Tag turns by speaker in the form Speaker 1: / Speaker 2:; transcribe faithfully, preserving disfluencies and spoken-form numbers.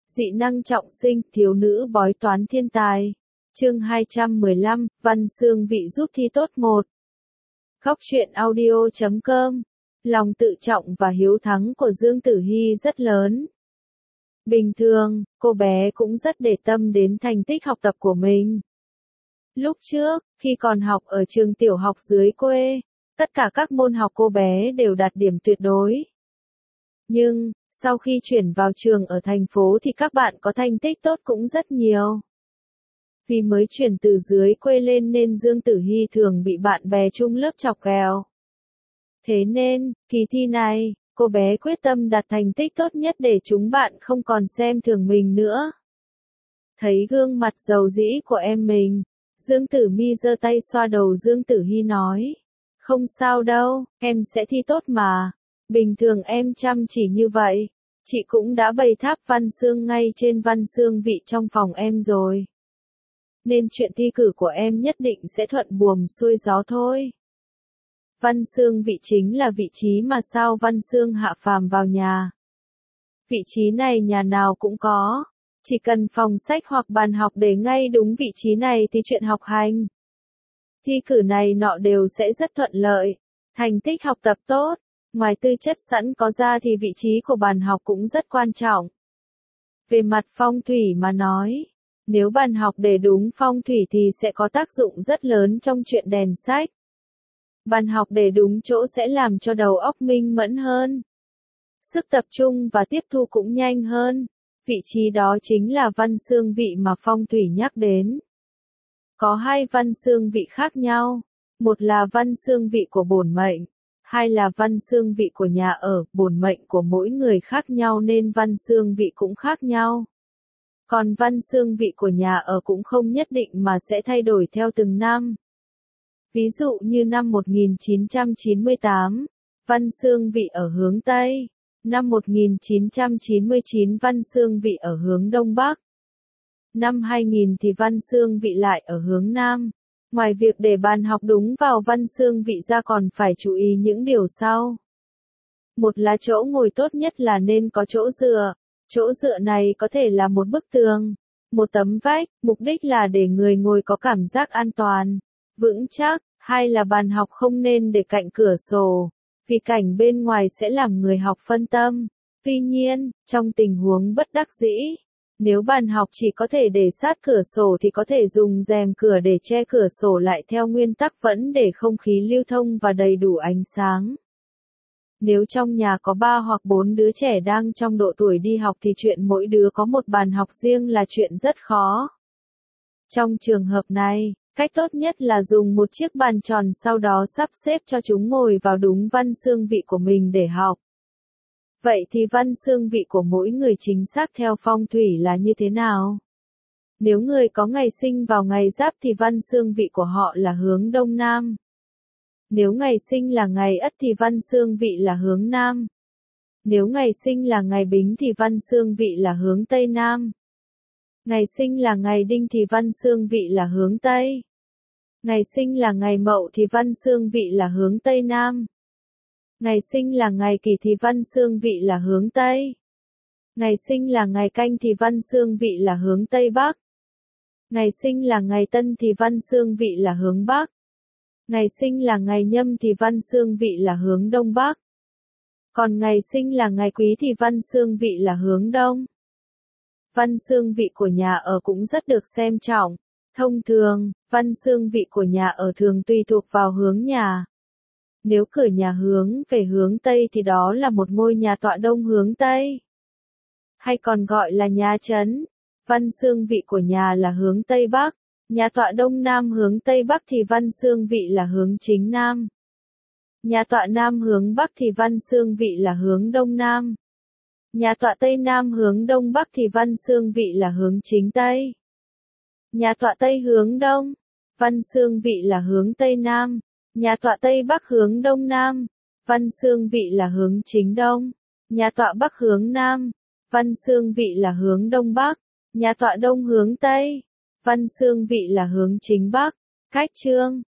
Speaker 1: Dị năng trọng sinh, thiếu nữ bói toán thiên tài. Chương hai trăm mười lăm, Văn Xương Vị giúp thi tốt một. Góc truyện audio chấm com. Lòng tự trọng và hiếu thắng của Dương Tử Hi rất lớn. Bình thường, cô bé cũng rất để tâm đến thành tích học tập của mình. Lúc trước, khi còn học ở trường tiểu học dưới quê, tất cả các môn học cô bé đều đạt điểm tuyệt đối. Nhưng, sau khi chuyển vào trường ở thành phố thì các bạn có thành tích tốt cũng rất nhiều. Vì mới chuyển từ dưới quê lên nên Dương Tử Hi thường bị bạn bè chung lớp chọc ghẹo. Thế nên, kỳ thi này, cô bé quyết tâm đạt thành tích tốt nhất để chúng bạn không còn xem thường mình nữa. Thấy gương mặt dầu dĩ của em mình, Dương Tử Mi giơ tay xoa đầu Dương Tử Hi nói. Không sao đâu, em sẽ thi tốt mà. Bình thường em chăm chỉ như vậy, chị cũng đã bày tháp văn xương ngay trên văn xương vị trong phòng em rồi. Nên chuyện thi cử của em nhất định sẽ thuận buồm xuôi gió thôi. Văn xương vị chính là vị trí mà sao Văn Xương hạ phàm vào nhà. Vị trí này nhà nào cũng có, chỉ cần phòng sách hoặc bàn học để ngay đúng vị trí này thì chuyện học hành, thi cử này nọ đều sẽ rất thuận lợi, thành tích học tập tốt. Ngoài tư chất sẵn có ra thì vị trí của bàn học cũng rất quan trọng. Về mặt phong thủy mà nói, nếu bàn học để đúng phong thủy thì sẽ có tác dụng rất lớn trong chuyện đèn sách. Bàn học để đúng chỗ sẽ làm cho đầu óc minh mẫn hơn. Sức tập trung và tiếp thu cũng nhanh hơn. Vị trí đó chính là văn xương vị mà phong thủy nhắc đến. Có hai văn xương vị khác nhau. Một là văn xương vị của bổn mệnh. Hai là văn xương vị của nhà ở, bổn mệnh của mỗi người khác nhau nên văn xương vị cũng khác nhau. Còn văn xương vị của nhà ở cũng không nhất định mà sẽ thay đổi theo từng năm. Ví dụ như năm một nghìn chín trăm chín mươi tám, văn xương vị ở hướng Tây. Năm một nghìn chín trăm chín mươi chín văn xương vị ở hướng Đông Bắc. Năm hai nghìn thì văn xương vị lại ở hướng Nam. Ngoài việc để bàn học đúng vào văn xương vị ra còn phải chú ý những điều sau. Một là chỗ ngồi tốt nhất là nên có chỗ dựa. Chỗ dựa này có thể là một bức tường, một tấm vách, mục đích là để người ngồi có cảm giác an toàn, vững chắc. Hai là bàn học không nên để cạnh cửa sổ, vì cảnh bên ngoài sẽ làm người học phân tâm. Tuy nhiên, trong tình huống bất đắc dĩ, nếu bàn học chỉ có thể để sát cửa sổ thì có thể dùng rèm cửa để che cửa sổ lại theo nguyên tắc vẫn để không khí lưu thông và đầy đủ ánh sáng. Nếu trong nhà có ba hoặc bốn đứa trẻ đang trong độ tuổi đi học thì chuyện mỗi đứa có một bàn học riêng là chuyện rất khó. Trong trường hợp này, cách tốt nhất là dùng một chiếc bàn tròn sau đó sắp xếp cho chúng ngồi vào đúng văn xương vị của mình để học. Vậy thì văn xương vị của mỗi người chính xác theo phong thủy là như thế nào? Nếu người có ngày sinh vào ngày Giáp thì văn xương vị của họ là hướng Đông Nam. Nếu ngày sinh là ngày Ất thì văn xương vị là hướng Nam. Nếu ngày sinh là ngày Bính thì văn xương vị là hướng Tây Nam. Ngày sinh là ngày Đinh thì văn xương vị là hướng Tây. Ngày sinh là ngày Mậu thì văn xương vị là hướng Tây Nam. Ngày sinh là ngày Kỷ thì văn xương vị là hướng Tây. Ngày sinh là ngày Canh thì văn xương vị là hướng Tây Bắc. Ngày sinh là ngày Tân thì văn xương vị là hướng Bắc. Ngày sinh là ngày Nhâm thì văn xương vị là hướng Đông Bắc. Còn ngày sinh là ngày Quý thì văn xương vị là hướng Đông. Văn xương vị của nhà ở cũng rất được xem trọng. Thông thường, văn xương vị của nhà ở thường tùy thuộc vào hướng nhà. Nếu cửa nhà hướng về hướng Tây thì đó là một ngôi nhà tọa đông hướng Tây, hay còn gọi là nhà trấn. Văn xương vị của nhà là hướng Tây Bắc. Nhà tọa Đông Nam hướng Tây Bắc thì văn xương vị là hướng chính Nam. Nhà tọa Nam hướng Bắc thì văn xương vị là hướng Đông Nam. Nhà tọa Tây Nam hướng Đông Bắc thì văn xương vị là hướng chính Tây. Nhà tọa Tây hướng Đông, văn xương vị là hướng Tây Nam. Nhà tọa Tây Bắc hướng Đông Nam, văn xương vị là hướng chính Đông. Nhà tọa Bắc hướng Nam, văn xương vị là hướng Đông Bắc. Nhà tọa Đông hướng Tây, văn xương vị là hướng chính Bắc. Cách chương